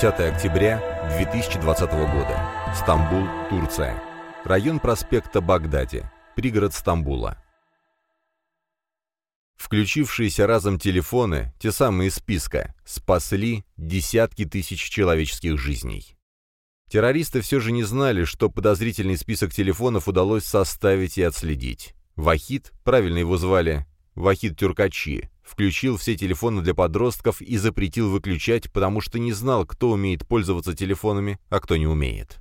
10 октября 2020 года. Стамбул, Турция. Район проспекта Багдади. Пригород Стамбула. Включившиеся разом телефоны, те самые из списка, спасли десятки тысяч человеческих жизней. Террористы все же не знали, что подозрительный список телефонов удалось составить и отследить. Вахид, правильно его звали, Вахид Тюркачи, включил все телефоны для подростков и запретил выключать, потому что не знал, кто умеет пользоваться телефонами, а кто не умеет.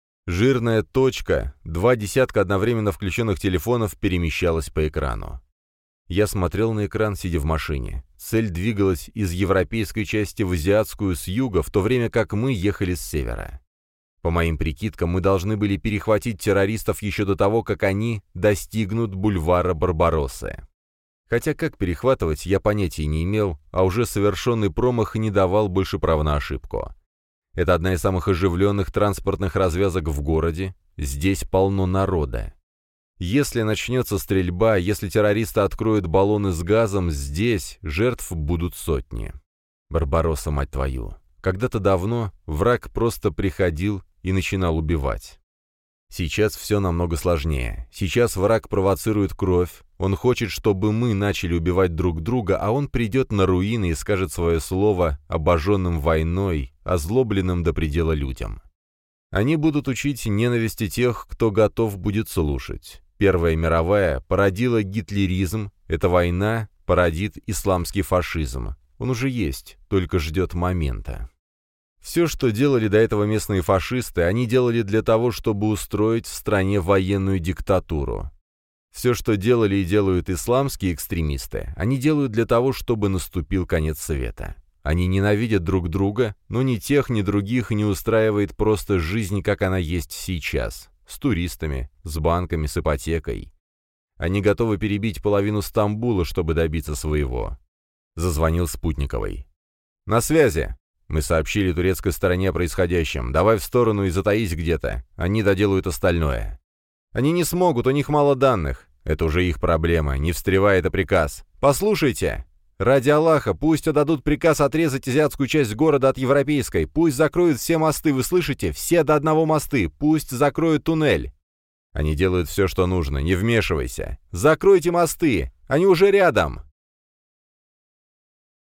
Жирная точка, 2 десятка одновременно включенных телефонов перемещалась по экрану. Я смотрел на экран, сидя в машине. Цель двигалась из европейской части в азиатскую с юга, в то время как мы ехали с севера. По моим прикидкам, мы должны были перехватить террористов еще до того, как они достигнут бульвара Барбароссы. Хотя как перехватывать, я понятия не имел, а уже совершенный промах не давал больше права на ошибку. Это одна из самых оживленных транспортных развязок в городе. Здесь полно народа. Если начнется стрельба, если террористы откроют баллоны с газом, здесь жертв будут сотни. Барбаросса, мать твою. Когда-то давно враг просто приходил и начинал убивать. Сейчас все намного сложнее. Сейчас враг провоцирует кровь, он хочет, чтобы мы начали убивать друг друга, а он придет на руины и скажет свое слово обожженным войной, озлобленным до предела людям. Они будут учить ненависти тех, кто готов будет слушать. Первая мировая породила гитлеризм, эта война породит исламский фашизм. Он уже есть, только ждет момента. Все, что делали до этого местные фашисты, они делали для того, чтобы устроить в стране военную диктатуру. Все, что делали и делают исламские экстремисты, они делают для того, чтобы наступил конец света. Они ненавидят друг друга, но ни тех, ни других не устраивает просто жизнь, как она есть сейчас. С туристами, с банками, с ипотекой. Они готовы перебить половину Стамбула, чтобы добиться своего. Зазвонил Спутниковой. «На связи!» Мы сообщили турецкой стороне о происходящем. «Давай в сторону и затаись где-то. Они доделают остальное». «Они не смогут, у них мало данных». «Это уже их проблема. Не встревай, это приказ». «Послушайте! Ради Аллаха, пусть отдадут приказ отрезать азиатскую часть города от европейской. Пусть закроют все мосты, вы слышите? Все до одного мосты. Пусть закроют туннель». «Они делают все, что нужно. Не вмешивайся». «Закройте мосты! Они уже рядом!»